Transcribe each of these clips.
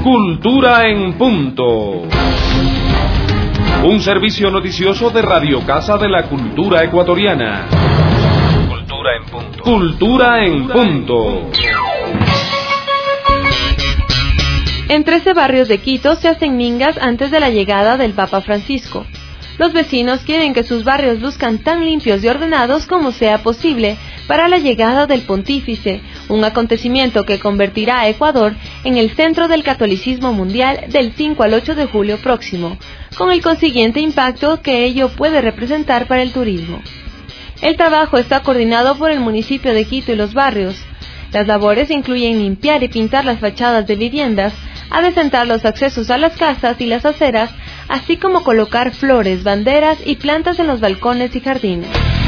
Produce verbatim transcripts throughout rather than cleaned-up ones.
Cultura en Punto. Un servicio noticioso de Radio Casa de la Cultura Ecuatoriana. Cultura en Punto. Cultura en Punto. En trece barrios de Quito se hacen mingas antes de la llegada del Papa Francisco. Los vecinos quieren que sus barrios luzcan tan limpios y ordenados como sea posible para la llegada del pontífice, un acontecimiento que convertirá a Ecuador en el centro del catolicismo mundial del cinco al ocho de julio próximo, con el consiguiente impacto que ello puede representar para el turismo. El trabajo está coordinado por el municipio de Quito y los barrios. Las labores incluyen limpiar y pintar las fachadas de viviendas, adecentar los accesos a las casas y las aceras, así como colocar flores, banderas y plantas en los balcones y jardines.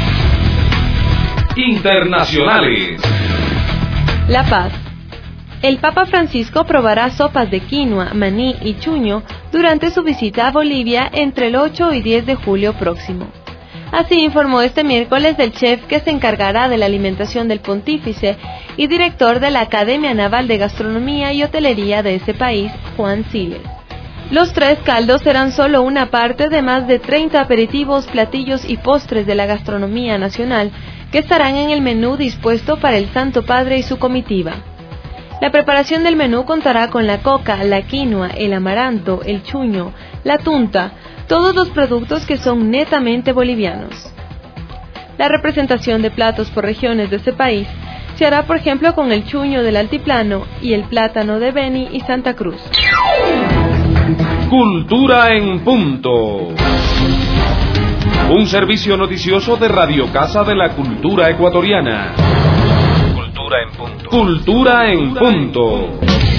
Internacionales. La Paz. El Papa Francisco probará sopas de quinoa, maní y chuño durante su visita a Bolivia entre el ocho y diez de julio próximo. Así informó este miércoles el chef que se encargará de la alimentación del pontífice y director de la Academia Naval de Gastronomía y Hotelería de ese país, Juan Siles. Los tres caldos serán solo una parte de más de treinta aperitivos, platillos y postres de la gastronomía nacional que estarán en el menú dispuesto para el Santo Padre y su comitiva. La preparación del menú contará con la coca, la quinoa, el amaranto, el chuño, la tunta, todos los productos que son netamente bolivianos. La representación de platos por regiones de ese país se hará, por ejemplo, con el chuño del Altiplano y el plátano de Beni y Santa Cruz. Cultura en Punto. Un servicio noticioso de Radio Casa de la Cultura Ecuatoriana. Cultura en Punto. Cultura en Punto.